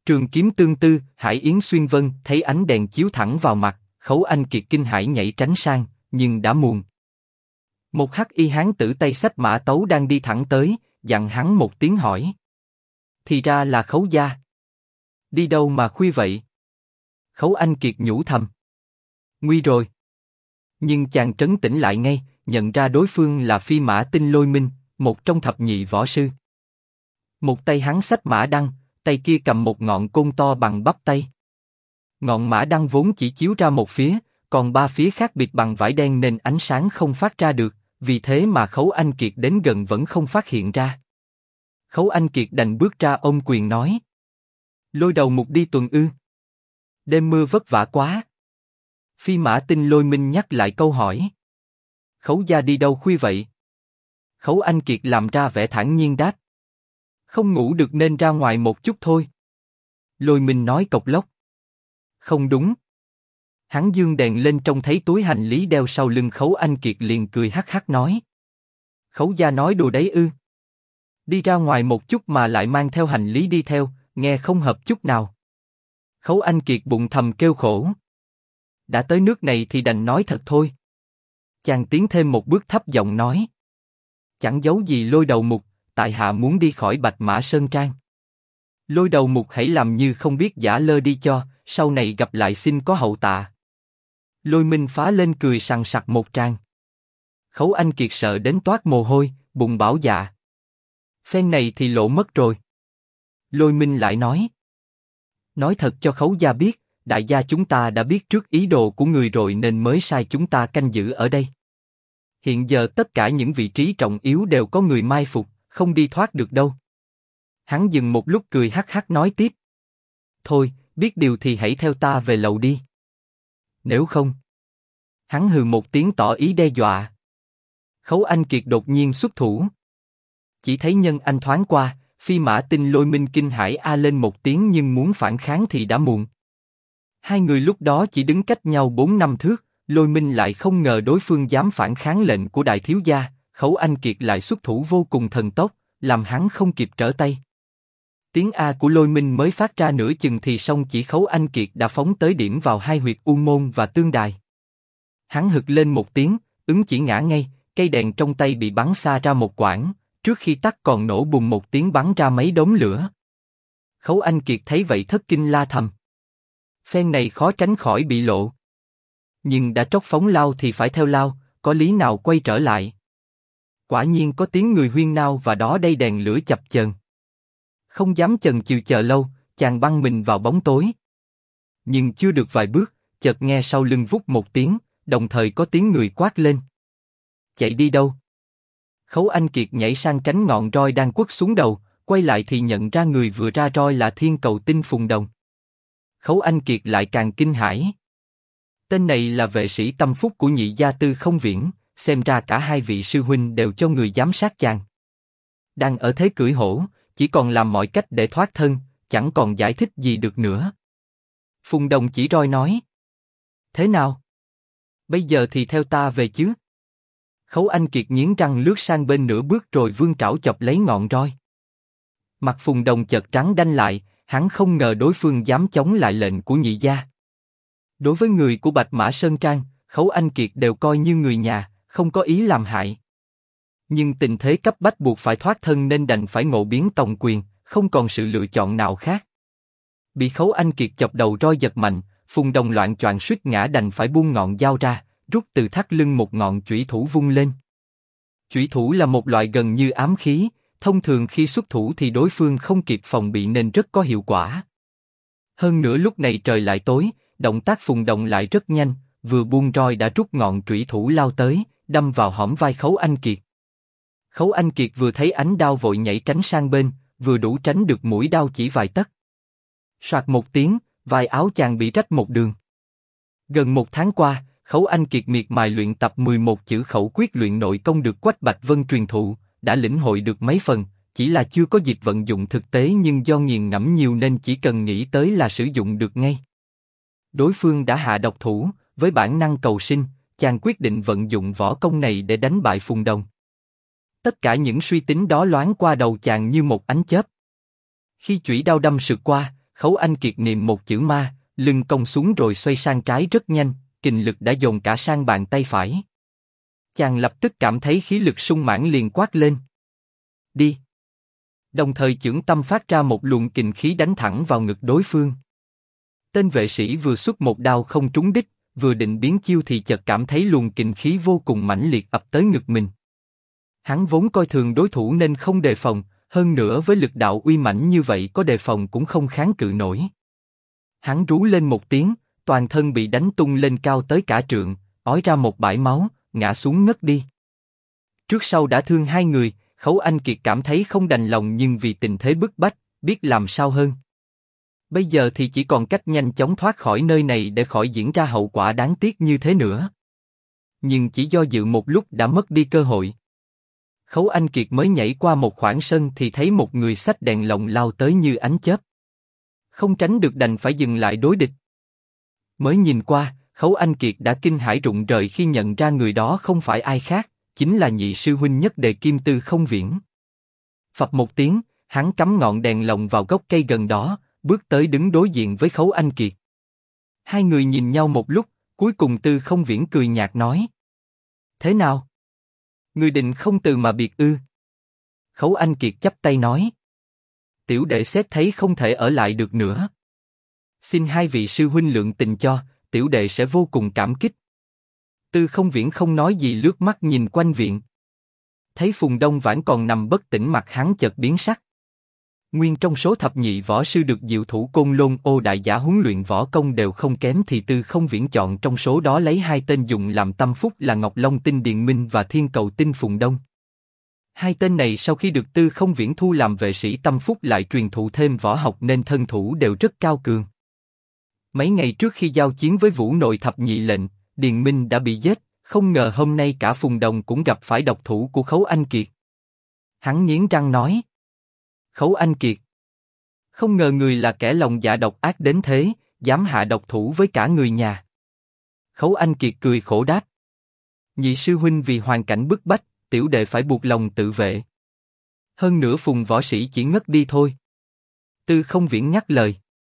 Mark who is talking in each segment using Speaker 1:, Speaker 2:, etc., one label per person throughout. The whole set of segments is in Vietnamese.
Speaker 1: Trường kiếm tương tư, Hải Yến xuyên vân, thấy ánh đèn chiếu thẳng vào mặt, Khấu Anh Kiệt kinh hãi nhảy tránh sang, nhưng đã muộn. Một hắc y hán tử tay xách mã tấu đang đi thẳng tới, dặn hắn một tiếng hỏi. Thì ra là Khấu gia. Đi đâu mà khuya vậy? Khấu Anh Kiệt nhủ thầm. Nguy rồi. Nhưng chàng trấn tĩnh lại ngay, nhận ra đối phương là Phi Mã Tinh Lôi Minh, một trong thập nhị võ sư. Một tay hắn xách mã đăng, tay kia cầm một ngọn côn to bằng bắp tay. Ngọn mã đăng vốn chỉ chiếu ra một phía, còn ba phía khác bịt bằng vải đen nên ánh sáng không phát ra được, vì thế mà Khấu Anh Kiệt đến gần vẫn không phát hiện ra. Khấu Anh Kiệt đành bước ra ôm quyền nói. Lôi đầu mục đi tuần ư? Đêm mưa vất vả quá. Phi Mã Tinh Lôi Minh nhắc lại câu hỏi. Khấu gia đi đâu khuya vậy? Khấu Anh Kiệt làm ra vẻ thản nhiên đáp. Không ngủ được nên ra ngoài một chút thôi. Lôi Minh nói cộc lốc. Không đúng. Hắn giương đèn lên trông thấy túi hành lý đeo sau lưng Khấu Anh Kiệt liền cười hắc hắc nói. Khấu gia nói đùa đấy ư? Đi ra ngoài một chút mà lại mang theo hành lý đi theo, nghe không hợp chút nào. Khấu Anh Kiệt bụng thầm kêu khổ. Đã tới nước này thì đành nói thật thôi. Chàng tiến thêm một bước thấp giọng nói. Chẳng giấu gì Lôi đầu mục, tại hạ muốn đi khỏi Bạch Mã Sơn Trang. Lôi đầu mục hãy làm như không biết giả lơ đi cho, sau này gặp lại xin có hậu tạ. Lôi Minh phá lên cười sằng sặc một tràng. Khấu Anh Kiệt sợ đến toát mồ hôi, bụng bảo dạ. Phen này thì lộ mất rồi. Lôi Minh lại nói. Nói thật cho Khấu gia biết, đại gia chúng ta đã biết trước ý đồ của người rồi nên mới sai chúng ta canh giữ ở đây. Hiện giờ tất cả những vị trí trọng yếu đều có người mai phục, không đi thoát được đâu. Hắn dừng một lúc cười hắc hắc nói tiếp. Thôi, biết điều thì hãy theo ta về lầu đi. Nếu không. Hắn hừ một tiếng tỏ ý đe dọa. Khấu Anh Kiệt đột nhiên xuất thủ. Chỉ thấy nhân anh thoáng qua, Phi Mã Tinh Lôi Minh kinh hãi a lên một tiếng nhưng muốn phản kháng thì đã muộn. Hai người lúc đó chỉ đứng cách nhau 4-5 thước, Lôi Minh lại không ngờ đối phương dám phản kháng lệnh của đại thiếu gia, Khấu Anh Kiệt lại xuất thủ vô cùng thần tốc, làm hắn không kịp trở tay. Tiếng a của Lôi Minh mới phát ra nửa chừng thì song chỉ Khấu Anh Kiệt đã phóng tới điểm vào hai huyệt u môn và tương đài. Hắn hực lên một tiếng, ứng chỉ ngã ngay, cây đèn trong tay bị bắn xa ra một quãng, trước khi tắt còn nổ bùng một tiếng bắn ra mấy đốm lửa. Khấu Anh Kiệt thấy vậy thất kinh la thầm. Phen này khó tránh khỏi bị lộ. Nhưng đã trót phóng lao thì phải theo lao, có lý nào quay trở lại. Quả nhiên có tiếng người huyên nao và đó đây đèn lửa chập chờn. Không dám chần chừ chờ lâu, chàng băng mình vào bóng tối. Nhưng chưa được vài bước, chợt nghe sau lưng vút một tiếng, đồng thời có tiếng người quát lên. Chạy đi đâu? Khấu Anh Kiệt nhảy sang tránh ngọn roi đang quất xuống đầu, quay lại thì nhận ra người vừa ra roi là Thiên Cầu Tinh Phùng Đồng. Khấu Anh Kiệt lại càng kinh hãi. Tên này là vệ sĩ tâm phúc của nhị gia Tư Không Viễn, xem ra cả hai vị sư huynh đều cho người giám sát chàng. Đang ở thế cưỡi hổ, chỉ còn làm mọi cách để thoát thân, chẳng còn giải thích gì được nữa. Phùng Đồng chỉ roi nói. Thế nào? Bây giờ thì theo ta về chứ? Khấu Anh Kiệt nghiến răng lướt sang bên nửa bước rồi vươn trảo chọc lấy ngọn roi. Mặt Phùng Đồng chợt trắng đanh lại, hắn không ngờ đối phương dám chống lại lệnh của nhị gia. Đối với người của Bạch Mã Sơn Trang, Khấu Anh Kiệt đều coi như người nhà, không có ý làm hại. Nhưng tình thế cấp bách buộc phải thoát thân nên đành phải ngộ biến tòng quyền, không còn sự lựa chọn nào khác. Bị Khấu Anh Kiệt chọc đầu roi giật mạnh, Phùng Đồng loạng choạng suýt ngã đành phải buông ngọn dao ra, rút từ thắt lưng một ngọn chủy thủ vung lên. Chủy thủ là một loại gần như ám khí, thông thường khi xuất thủ thì đối phương không kịp phòng bị nên rất có hiệu quả. Hơn nữa lúc này trời lại tối, động tác Phùng Đồng lại rất nhanh, vừa buông roi đã rút ngọn chủy thủ lao tới, đâm vào hõm vai Khấu Anh Kiệt. Khấu Anh Kiệt vừa thấy ánh đao vội nhảy tránh sang bên, vừa đủ tránh được mũi đao chỉ vài tấc. Soạt một tiếng, vai áo chàng bị rách một đường. Gần một tháng qua, Khấu Anh Kiệt miệt mài luyện tập 11 chữ khẩu quyết luyện nội công được Quách Bạch Vân truyền thụ, đã lĩnh hội được mấy phần, chỉ là chưa có dịp vận dụng thực tế nhưng do nghiền ngẫm nhiều nên chỉ cần nghĩ tới là sử dụng được ngay. Đối phương đã hạ độc thủ, với bản năng cầu sinh, chàng quyết định vận dụng võ công này để đánh bại Phùng Đồng. Tất cả những suy tính đó loáng qua đầu chàng như một ánh chớp. Khi chủy đao đâm sượt qua, Khấu Anh Kiệt niệm một chữ ma, lưng cong xuống rồi xoay sang trái rất nhanh, kình lực đã dồn cả sang bàn tay phải. Chàng lập tức cảm thấy khí lực sung mãn liền quát lên. Đi! Đồng thời chưởng tâm phát ra một luồng kình khí đánh thẳng vào ngực đối phương. Tên vệ sĩ vừa xuất một đao không trúng đích, vừa định biến chiêu thì chợt cảm thấy luồng kình khí vô cùng mãnh liệt ập tới ngực mình. Hắn vốn coi thường đối thủ nên không đề phòng, hơn nữa với lực đạo uy mãnh như vậy có đề phòng cũng không kháng cự nổi. Hắn rú lên một tiếng, toàn thân bị đánh tung lên cao tới cả trượng, ói ra một bãi máu, ngã xuống ngất đi. Trước sau đã thương hai người, Khấu Anh Kiệt cảm thấy không đành lòng nhưng vì tình thế bức bách, biết làm sao hơn. Bây giờ thì chỉ còn cách nhanh chóng thoát khỏi nơi này để khỏi diễn ra hậu quả đáng tiếc như thế nữa. Nhưng chỉ do dự một lúc đã mất đi cơ hội. Khấu Anh Kiệt mới nhảy qua một khoảng sân thì thấy một người xách đèn lồng lao tới như ánh chớp. Không tránh được đành phải dừng lại đối địch. Mới nhìn qua, Khấu Anh Kiệt đã kinh hãi rụng rời khi nhận ra người đó không phải ai khác, chính là nhị sư huynh Nhất Đề Kim Tư Không Viễn. Phập một tiếng, hắn cắm ngọn đèn lồng vào gốc cây gần đó, bước tới đứng đối diện với Khấu Anh Kiệt. Hai người nhìn nhau một lúc, cuối cùng Tư Không Viễn cười nhạt nói: Thế nào? Ngươi định không từ mà biệt ư? Khấu Anh Kiệt chắp tay nói: Tiểu đệ xét thấy không thể ở lại được nữa. Xin hai vị sư huynh lượng tình cho, tiểu đệ sẽ vô cùng cảm kích. Tư Không Viễn không nói gì lướt mắt nhìn quanh viện. Thấy Phùng Đông Vãn còn nằm bất tỉnh mặt hắn chợt biến sắc. Nguyên trong số thập nhị võ sư được diệu thủ Côn Lôn Ô đại giả huấn luyện võ công đều không kém thì Tư Không Viễn chọn trong số đó lấy hai tên dùng làm tâm phúc là Ngọc Long Tinh Điền Minh và Thiên Cầu Tinh Phùng Đông. Hai tên này sau khi được Tư Không Viễn thu làm vệ sĩ tâm phúc lại truyền thụ thêm võ học nên thân thủ đều rất cao cường. Mấy ngày trước khi giao chiến với Vũ Nội thập nhị lệnh, Điền Minh đã bị giết, không ngờ hôm nay cả Phùng Đồng cũng gặp phải độc thủ của Khấu Anh Kiệt. Hắn nghiến răng nói: Khấu Anh Kiệt, không ngờ người là kẻ lòng dạ độc ác đến thế, dám hạ độc thủ với cả người nhà. Khấu Anh Kiệt cười khổ đáp: Nhị sư huynh vì hoàn cảnh bức bách, tiểu đệ phải buộc lòng tự vệ. Hơn nữa Phùng võ sĩ chỉ ngất đi thôi. Tư Không Viễn nhắc lời: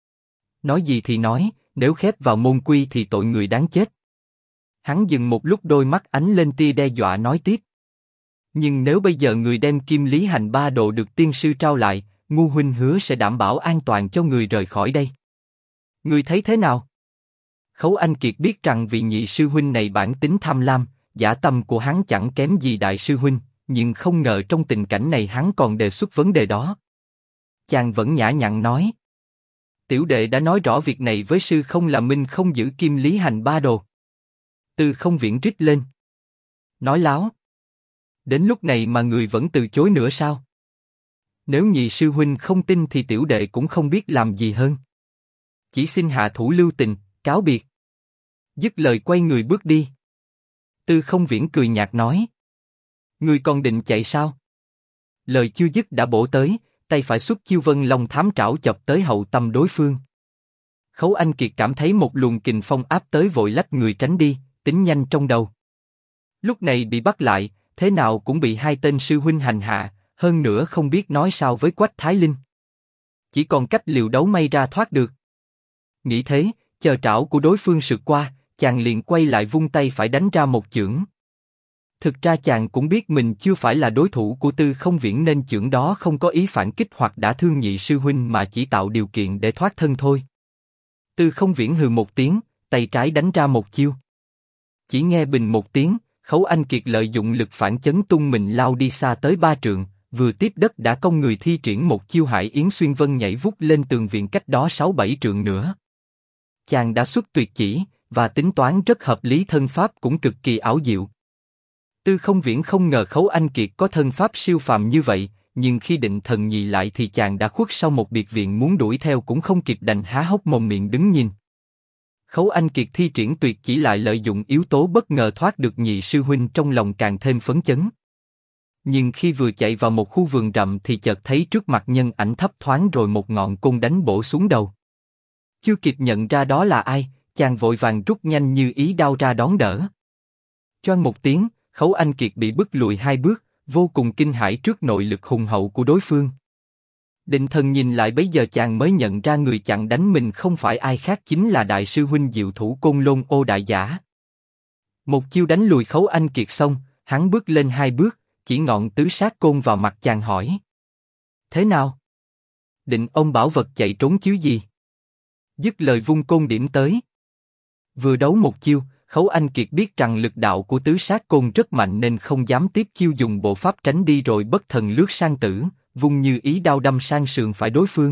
Speaker 1: Nói gì thì nói, nếu khép vào môn quy thì tội người đáng chết. Hắn dừng một lúc đôi mắt ánh lên tia đe dọa nói tiếp: Nhưng nếu bây giờ người đem Kim Lý Hành ba đồ được tiên sư trao lại, Ngu huynh hứa sẽ đảm bảo an toàn cho người rời khỏi đây. Người thấy thế nào? Khấu Anh Kiệt biết rằng vị nhị sư huynh này bản tính tham lam, dã tâm của hắn chẳng kém gì đại sư huynh, nhưng không ngờ trong tình cảnh này hắn còn đề xuất vấn đề đó. Chàng vẫn nhã nhặn nói: Tiểu đệ đã nói rõ việc này với sư không là minh không giữ Kim Lý Hành ba đồ. Tư Không Viễn rít lên: Nói láo! Đến lúc này mà người vẫn từ chối nữa sao? Nếu nhị sư huynh không tin thì tiểu đệ cũng không biết làm gì hơn. Chỉ xin hạ thủ lưu tình, cáo biệt. Dứt lời quay người bước đi. Tư Không Viễn cười nhạt nói: Người còn định chạy sao? Lời chưa dứt đã bổ tới, tay phải xuất chiêu Vân Long Thám Trảo chọc tới hậu tâm đối phương. Khấu Anh Kiệt cảm thấy một luồng kình phong áp tới vội lách người tránh đi, tính nhanh trong đầu. Lúc này bị bắt lại, thế nào cũng bị hai tên sư huynh hành hạ, hơn nữa không biết nói sao với Quách Thái Linh. Chỉ còn cách liều đấu may ra thoát được. Nghĩ thế, chờ trảo của đối phương sượt qua, chàng liền quay lại vung tay phải đánh ra một chưởng. Thực ra chàng cũng biết mình chưa phải là đối thủ của Tư Không Viễn nên chưởng đó không có ý phản kích hoặc đã thương nhị sư huynh mà chỉ tạo điều kiện để thoát thân thôi. Tư Không Viễn hừ một tiếng, tay trái đánh ra một chiêu. Chỉ nghe bình một tiếng, Khấu Anh Kiệt lợi dụng lực phản chấn tung mình lao đi xa tới 3 trượng, vừa tiếp đất đã cong người thi triển một chiêu Hải Yến Xuyên Vân nhảy vút lên tường viện cách đó 6-7 trượng nữa. Chàng đã xuất tuyệt chỉ, và tính toán rất hợp lý, thân pháp cũng cực kỳ ảo diệu. Tư Không Viễn không ngờ Khấu Anh Kiệt có thân pháp siêu phàm như vậy, nhưng khi định thần nhì lại thì chàng đã khuất sau một biệt viện, muốn đuổi theo cũng không kịp đành há hốc mồm miệng đứng nhìn. Khấu Anh Kiệt thi triển tuyệt chỉ lại lợi dụng yếu tố bất ngờ thoát được nhị sư huynh, trong lòng càng thêm phấn chấn. Nhưng khi vừa chạy vào một khu vườn rậm thì chợt thấy trước mặt nhân ảnh thấp thoáng rồi một ngọn côn đánh bổ xuống đầu. Chưa kịp nhận ra đó là ai, chàng vội vàng rút nhanh như ý đao ra đón đỡ. Choang một tiếng, Khấu Anh Kiệt bị bức lùi 2 bước, vô cùng kinh hãi trước nội lực hùng hậu của đối phương. Định thần nhìn lại bấy giờ chàng mới nhận ra người chặn đánh mình không phải ai khác chính là đại sư huynh diệu thủ Côn Lôn Ô Đại Giả. Một chiêu đánh lùi Khấu Anh Kiệt xong, hắn bước lên 2 bước, chỉ ngọn tứ sát côn vào mặt chàng hỏi. Thế nào? Định ông bảo vật chạy trốn chứ gì? Dứt lời vung côn điểm tới. Vừa đấu một chiêu, Khấu Anh Kiệt biết rằng lực đạo của tứ sát côn rất mạnh nên không dám tiếp chiêu, dùng bộ pháp tránh đi rồi bất thần lướt sang tử, vung như ý đao đâm sang sườn phải đối phương.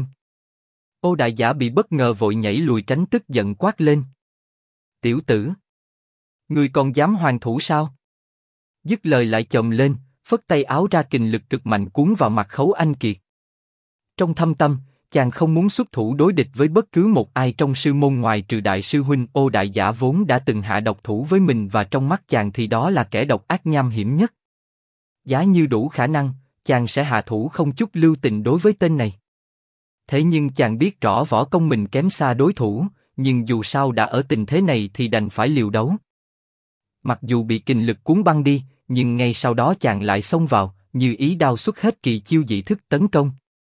Speaker 1: Ô Đại Giả bị bất ngờ vội nhảy lùi tránh, tức giận quát lên. Tiểu tử! Ngươi còn dám hoàn thủ sao? Dứt lời lại chồm lên, phất tay áo ra, kình lực cực mạnh cuốn vào mặt Khấu Anh Kiệt. Trong thâm tâm, chàng không muốn xuất thủ đối địch với bất cứ một ai trong sư môn ngoài trừ đại sư huynh Ô Đại Giả vốn đã từng hạ độc thủ với mình, và trong mắt chàng thì đó là kẻ độc ác nham hiểm nhất. Giá như đủ khả năng, chàng sẽ hạ thủ không chút lưu tình đối với tên này. Thế nhưng chàng biết rõ võ công mình kém xa đối thủ, nhưng dù sao đã ở tình thế này thì đành phải liều đấu. Mặc dù bị kình lực cuốn băng đi, nhưng ngay sau đó chàng lại xông vào, như ý đao xuất hết kỳ chiêu dị thức tấn công.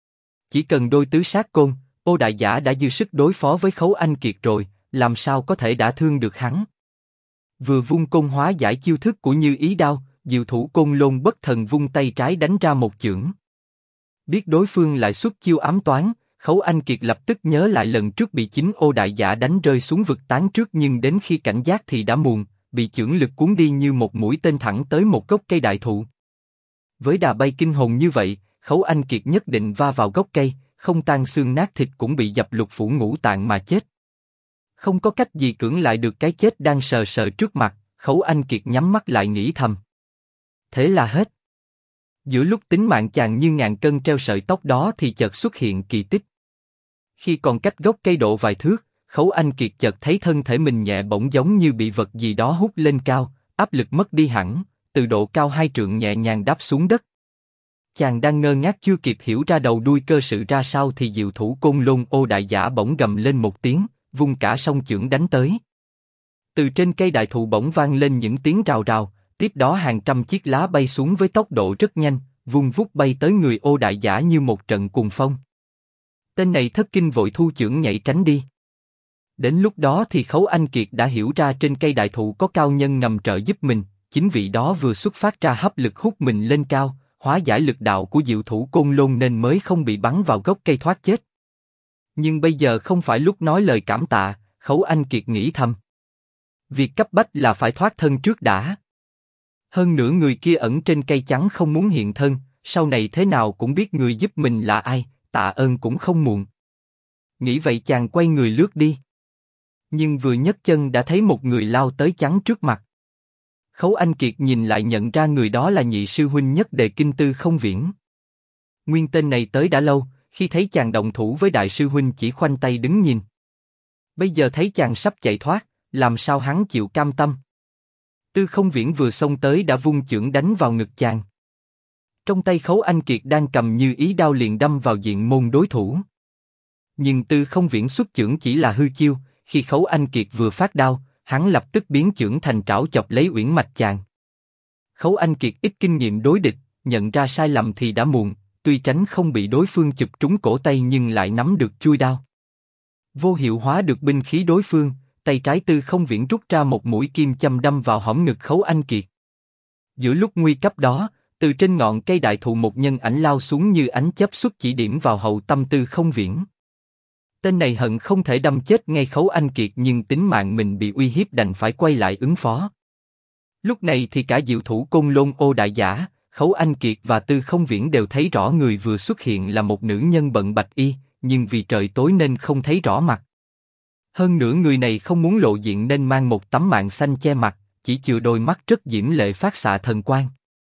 Speaker 1: Chỉ cần đôi tứ sát côn, Ô Đại Giả đã dư sức đối phó với Khấu Anh Kiệt rồi, làm sao có thể đả thương được hắn. Vừa vung côn hóa giải chiêu thức của như ý đao, diệu thủ Côn Lôn bất thần vung tay trái đánh ra một chưởng. Biết đối phương lại xuất chiêu ám toán, Khấu Anh Kiệt lập tức nhớ lại lần trước bị chính Ô Đại Giả đánh rơi xuống vực tán trước, nhưng đến khi cảnh giác thì đã muộn, bị chưởng lực cuốn đi như một mũi tên thẳng tới một gốc cây đại thụ. Với đà bay kinh hồn như vậy, Khấu Anh Kiệt nhất định va vào gốc cây, không tan xương nát thịt cũng bị dập lục phủ ngũ tạng mà chết. Không có cách gì cưỡng lại được cái chết đang sờ sờ trước mặt, Khấu Anh Kiệt nhắm mắt lại nghĩ thầm. Thế là hết. Giữa lúc tính mạng chàng như ngàn cân treo sợi tóc đó thì chợt xuất hiện kỳ tích. Khi còn cách gốc cây độ vài thước, Khấu Anh Kiệt chợt thấy thân thể mình nhẹ bỗng giống như bị vật gì đó hút lên cao, áp lực mất đi hẳn, từ độ cao 2 trượng nhẹ nhàng đáp xuống đất. Chàng đang ngơ ngác chưa kịp hiểu ra đầu đuôi cơ sự ra sao thì diệu thủ Côn Lôn Ô Đại Giả bỗng gầm lên một tiếng, vung cả song chưởng đánh tới. Từ trên cây đại thụ bỗng vang lên những tiếng rào rào, tiếp đó hàng trăm chiếc lá bay xuống với tốc độ rất nhanh, vung vút bay tới người Ô Đại Giả như một trận cuồng phong. Tên này thất kinh vội thu chưởng nhảy tránh đi. Đến lúc đó thì Khấu Anh Kiệt đã hiểu ra trên cây đại thụ có cao nhân ngầm trợ giúp mình, chính vị đó vừa xuất phát ra hấp lực hút mình lên cao, hóa giải lực đạo của diệu thủ Côn Lôn nên mới không bị bắn vào gốc cây thoát chết. Nhưng bây giờ không phải lúc nói lời cảm tạ, Khấu Anh Kiệt nghĩ thầm. Việc cấp bách là phải thoát thân trước đã. Hơn nữa người kia ẩn trên cây trắng không muốn hiện thân, sau này thế nào cũng biết người giúp mình là ai, tạ ơn cũng không muộn. Nghĩ vậy chàng quay người lướt đi. Nhưng vừa nhấc chân đã thấy một người lao tới chắn trước mặt. Khấu Anh Kiệt nhìn lại nhận ra người đó là nhị sư huynh Nhất Đề Kinh Tư Không Viễn. Nguyên tên này tới đã lâu, khi thấy chàng động thủ với đại sư huynh chỉ khoanh tay đứng nhìn. Bây giờ thấy chàng sắp chạy thoát, làm sao hắn chịu cam tâm. Tư Không Viễn vừa xông tới đã vung chưởng đánh vào ngực chàng. Trong tay Khấu Anh Kiệt đang cầm như ý đao liền đâm vào diện môn đối thủ. Nhưng Tư Không Viễn xuất chưởng chỉ là hư chiêu, khi Khấu Anh Kiệt vừa phát đao, hắn lập tức biến chưởng thành trảo chọc lấy uyển mạch chàng. Khấu Anh Kiệt ít kinh nghiệm đối địch, nhận ra sai lầm thì đã muộn, tuy tránh không bị đối phương chụp trúng cổ tay nhưng lại nắm được chuôi đao. Vô hiệu hóa được binh khí đối phương, tay trái Tư Không Viễn rút ra một mũi kim châm đâm vào hõm ngực Khấu Anh Kiệt. Giữa lúc nguy cấp đó, từ trên ngọn cây đại thụ một nhân ảnh lao xuống như ánh chớp xuất chỉ điểm vào hậu tâm Tư Không Viễn. Tên này hận không thể đâm chết ngay Khấu Anh Kiệt nhưng tính mạng mình bị uy hiếp đành phải quay lại ứng phó. Lúc này thì cả diệu thủ Côn Lôn Ô Đại Giả, Khấu Anh Kiệt và Tư Không Viễn đều thấy rõ người vừa xuất hiện là một nữ nhân bận bạch y, nhưng vì trời tối nên không thấy rõ mặt. Hơn nữa người này không muốn lộ diện nên mang một tấm màn xanh che mặt, chỉ chừa đôi mắt rất diễm lệ phát xạ thần quang.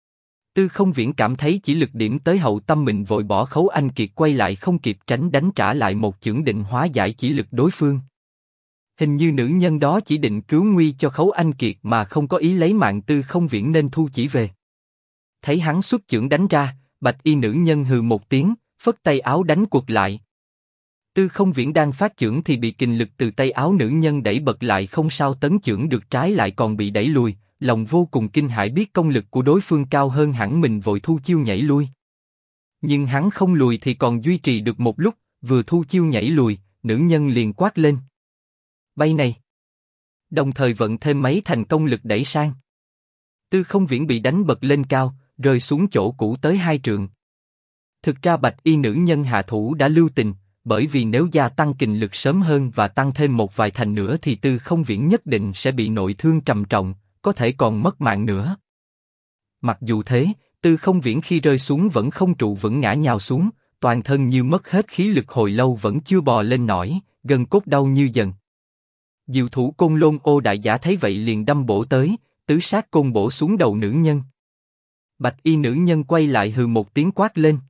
Speaker 1: Tư Không Viễn cảm thấy chỉ lực điểm tới hậu tâm mình vội bỏ Khấu Anh Kiệt quay lại không kịp tránh đánh trả lại một chưởng định hóa giải chỉ lực đối phương. Hình như nữ nhân đó chỉ định cứu nguy cho Khấu Anh Kiệt mà không có ý lấy mạng Tư Không Viễn nên thu chỉ về. Thấy hắn xuất chưởng đánh ra, bạch y nữ nhân hừ một tiếng, phất tay áo đánh quật lại. Tư Không Viễn đang phát chưởng thì bị kình lực từ tay áo nữ nhân đẩy bật lại không sao tấn chưởng được, trái lại còn bị đẩy lùi. Lòng vô cùng kinh hãi biết công lực của đối phương cao hơn hẳn mình vội thu chiêu nhảy lui. Nhưng hắn không lùi thì còn duy trì được một lúc, vừa thu chiêu nhảy lùi, nữ nhân liền quát lên. Bay này! Đồng thời vận thêm mấy thành công lực đẩy sang. Tư Không Viễn bị đánh bật lên cao, rơi xuống chỗ cũ tới 2 trượng. Thực ra bạch y nữ nhân hạ thủ đã lưu tình, bởi vì nếu gia tăng kình lực sớm hơn và tăng thêm một vài thành nữa thì Tư Không Viễn nhất định sẽ bị nội thương trầm trọng, có thể còn mất mạng nữa. Mặc dù thế, Tư Không Viễn khi rơi xuống vẫn không trụ vững, ngã nhào xuống, toàn thân như mất hết khí lực hồi lâu vẫn chưa bò lên nổi, gân cốt đau như dần. Diệu thủ Côn Lôn Ô Đại Giả thấy vậy liền đâm bổ tới, tứ sát côn bổ xuống đầu nữ nhân. Bạch y nữ nhân quay lại hừ một tiếng quát lên.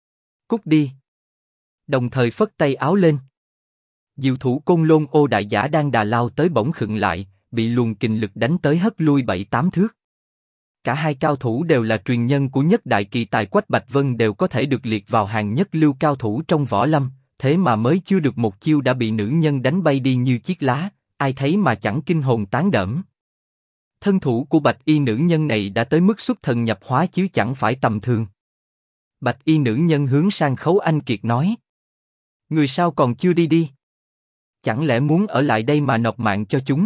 Speaker 1: Cút đi! Đồng thời phất tay áo lên. Diệu thủ Côn Lôn Ô Đại Giả đang đà lao tới bỗng khựng lại, bị luồng kình lực đánh tới hất lui 7-8 thước. Cả hai cao thủ đều là truyền nhân của nhất đại kỳ tài Quách Bạch Vân, đều có thể được liệt vào hàng nhất lưu cao thủ trong võ lâm, thế mà mới chưa được một chiêu đã bị nữ nhân đánh bay đi như chiếc lá, ai thấy mà chẳng kinh hồn tán đẫm. Thân thủ của bạch y nữ nhân này đã tới mức xuất thần nhập hóa chứ chẳng phải tầm thường. Bạch y nữ nhân hướng sang Khấu Anh Kiệt nói. Người sao còn chưa đi đi? Chẳng lẽ muốn ở lại đây mà nộp mạng cho chúng?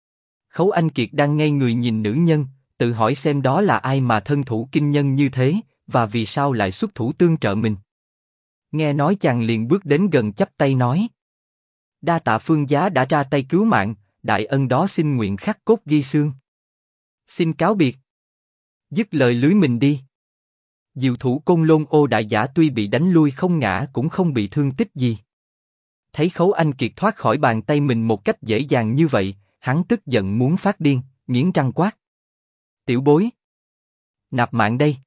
Speaker 1: Khấu Anh Kiệt đang ngây người nhìn nữ nhân, tự hỏi xem đó là ai mà thân thủ kinh nhân như thế, và vì sao lại xuất thủ tương trợ mình. Nghe nói chàng liền bước đến gần chắp tay nói. Đa tạ Phương Giá đã ra tay cứu mạng, đại ân đó xin nguyện khắc cốt ghi xương. Xin cáo biệt. Dứt lời lưới mình đi. Diệu thủ Côn Lôn Ô Đại Giả tuy bị đánh lui không ngã cũng không bị thương tích gì. Thấy Khấu Anh Kiệt thoát khỏi bàn tay mình một cách dễ dàng như vậy, hắn tức giận muốn phát điên, nghiến răng quát. Tiểu bối! Nạp mạng đây!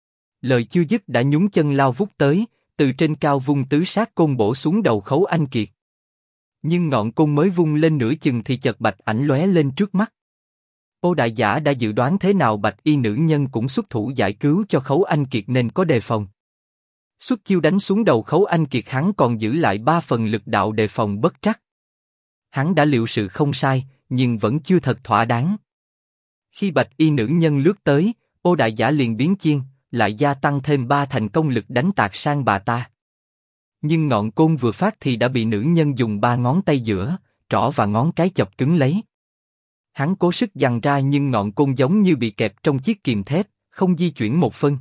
Speaker 1: Lời chưa dứt đã nhún chân lao vút tới, từ trên cao vung tứ sát côn bổ xuống đầu Khấu Anh Kiệt. Nhưng ngọn côn mới vung lên nửa chừng thì chợt bạch ảnh lóe lên trước mắt. Ô Đại Giả đã dự đoán thế nào bạch y nữ nhân cũng xuất thủ giải cứu cho Khấu Anh Kiệt nên có đề phòng. Xuất chiêu đánh xuống đầu Khấu Anh Kiệt, hắn còn giữ lại 3 phần lực đạo đề phòng bất trắc. Hắn đã liệu sự không sai, nhưng vẫn chưa thật thỏa đáng. Khi bạch y nữ nhân lướt tới, Ô Đại Giả liền biến chiên, lại gia tăng thêm 3 thành công lực đánh tạt sang bà ta. Nhưng ngọn côn vừa phát thì đã bị nữ nhân dùng 3 ngón tay giữa, trỏ và ngón cái chọc cứng lấy. Hắn cố sức giằng ra nhưng ngọn côn giống như bị kẹp trong chiếc kìm thép, không di chuyển một phân.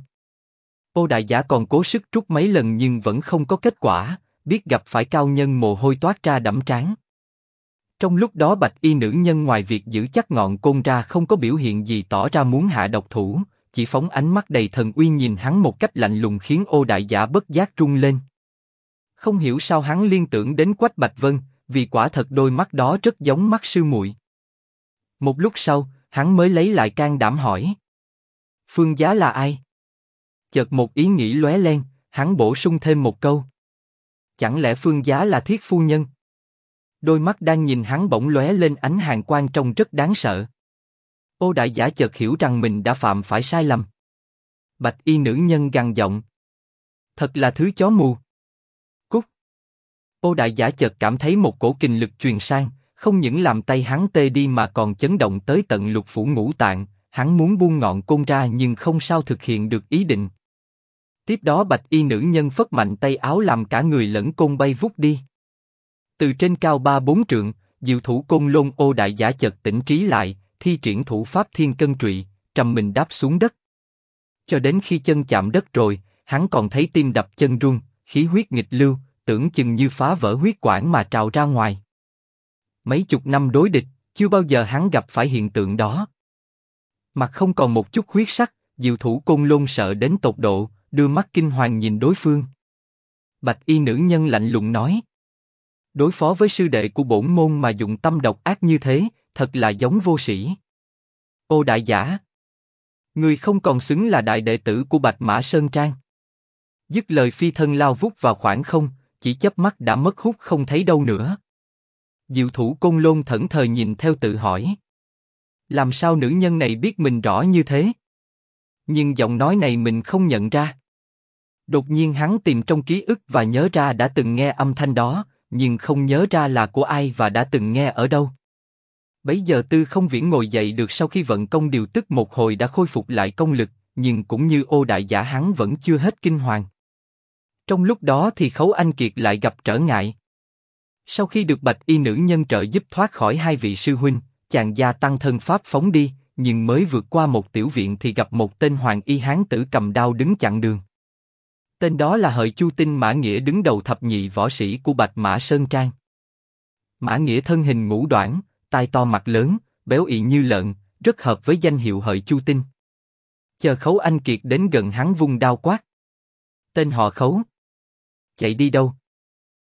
Speaker 1: Ô Đại Giả còn cố sức trút mấy lần nhưng vẫn không có kết quả, biết gặp phải cao nhân mồ hôi toát ra đẫm trán. Trong lúc đó bạch y nữ nhân ngoài việc giữ chắc ngọn côn ra không có biểu hiện gì tỏ ra muốn hạ độc thủ, chỉ phóng ánh mắt đầy thần uy nhìn hắn một cách lạnh lùng khiến Ô Đại Giả bất giác run lên. Không hiểu sao hắn liên tưởng đến Quách Bạch Vân, vì quả thật đôi mắt đó rất giống mắt sư muội. Một lúc sau, hắn mới lấy lại can đảm hỏi. Phương Giá là ai? Chợt một ý nghĩ lóe lên, hắn bổ sung thêm một câu. Chẳng lẽ Phương Giá là Thiết phu nhân? Đôi mắt đang nhìn hắn bỗng lóe lên ánh hàn quang trông rất đáng sợ. Ô Đại Giả chợt hiểu rằng mình đã phạm phải sai lầm. Bạch y nữ nhân gằn giọng. Thật là thứ chó mù. Cút. Ô Đại Giả chợt cảm thấy một cổ kình lực truyền sang, không những làm tay hắn tê đi mà còn chấn động tới tận lục phủ ngũ tạng. Hắn muốn buông ngọn côn ra nhưng không sao thực hiện được ý định. Tiếp đó bạch y nữ nhân phất mạnh tay áo làm cả người lẫn côn bay vút đi. Từ trên cao 3-4 trượng, diệu thủ Côn Lôn Ô Đại Giả chợt tỉnh trí lại, thi triển thủ pháp Thiên Cân Trụy, trầm mình đáp xuống đất. Cho đến khi chân chạm đất rồi, hắn còn thấy tim đập chân run, khí huyết nghịch lưu, tưởng chừng như phá vỡ huyết quản mà trào ra ngoài. Mấy chục năm đối địch, chưa bao giờ hắn gặp phải hiện tượng đó. Mặt không còn một chút huyết sắc, diệu thủ Côn Lôn sợ đến tột độ, đưa mắt kinh hoàng nhìn đối phương. Bạch y nữ nhân lạnh lùng nói. Đối phó với sư đệ của bổn môn mà dụng tâm độc ác như thế, thật là giống vô sĩ. Ô Đại Giả! Người không còn xứng là đại đệ tử của Bạch Mã Sơn Trang. Dứt lời phi thân lao vút vào khoảng không, chỉ chớp mắt đã mất hút không thấy đâu nữa. Diệu thủ Côn Lôn thẫn thờ nhìn theo tự hỏi. Làm sao nữ nhân này biết mình rõ như thế? Nhưng giọng nói này mình không nhận ra. Đột nhiên hắn tìm trong ký ức và nhớ ra đã từng nghe âm thanh đó, nhưng không nhớ ra là của ai và đã từng nghe ở đâu. Bấy giờ Tư Không Viễn ngồi dậy được sau khi vận công điều tức một hồi đã khôi phục lại công lực, nhưng cũng như Ô Đại Giả hắn vẫn chưa hết kinh hoàng. Trong lúc đó thì Khấu Anh Kiệt lại gặp trở ngại. Sau khi được bạch y nữ nhân trợ giúp thoát khỏi hai vị sư huynh, chàng gia tăng thân pháp phóng đi, nhưng mới vượt qua một tiểu viện thì gặp một tên hoàng y hán tử cầm đao đứng chặn đường. Tên đó là Hợi Chu Tinh Mã Nghĩa, đứng đầu thập nhị võ sĩ của Bạch Mã Sơn Trang. Mã Nghĩa thân hình ngũ đoản, tai to mặt lớn, béo ị như lợn, rất hợp với danh hiệu Hợi Chu Tinh. Chờ Khấu Anh Kiệt đến gần hắn vung đao quát: "Tên họ Khấu, chạy đi đâu?"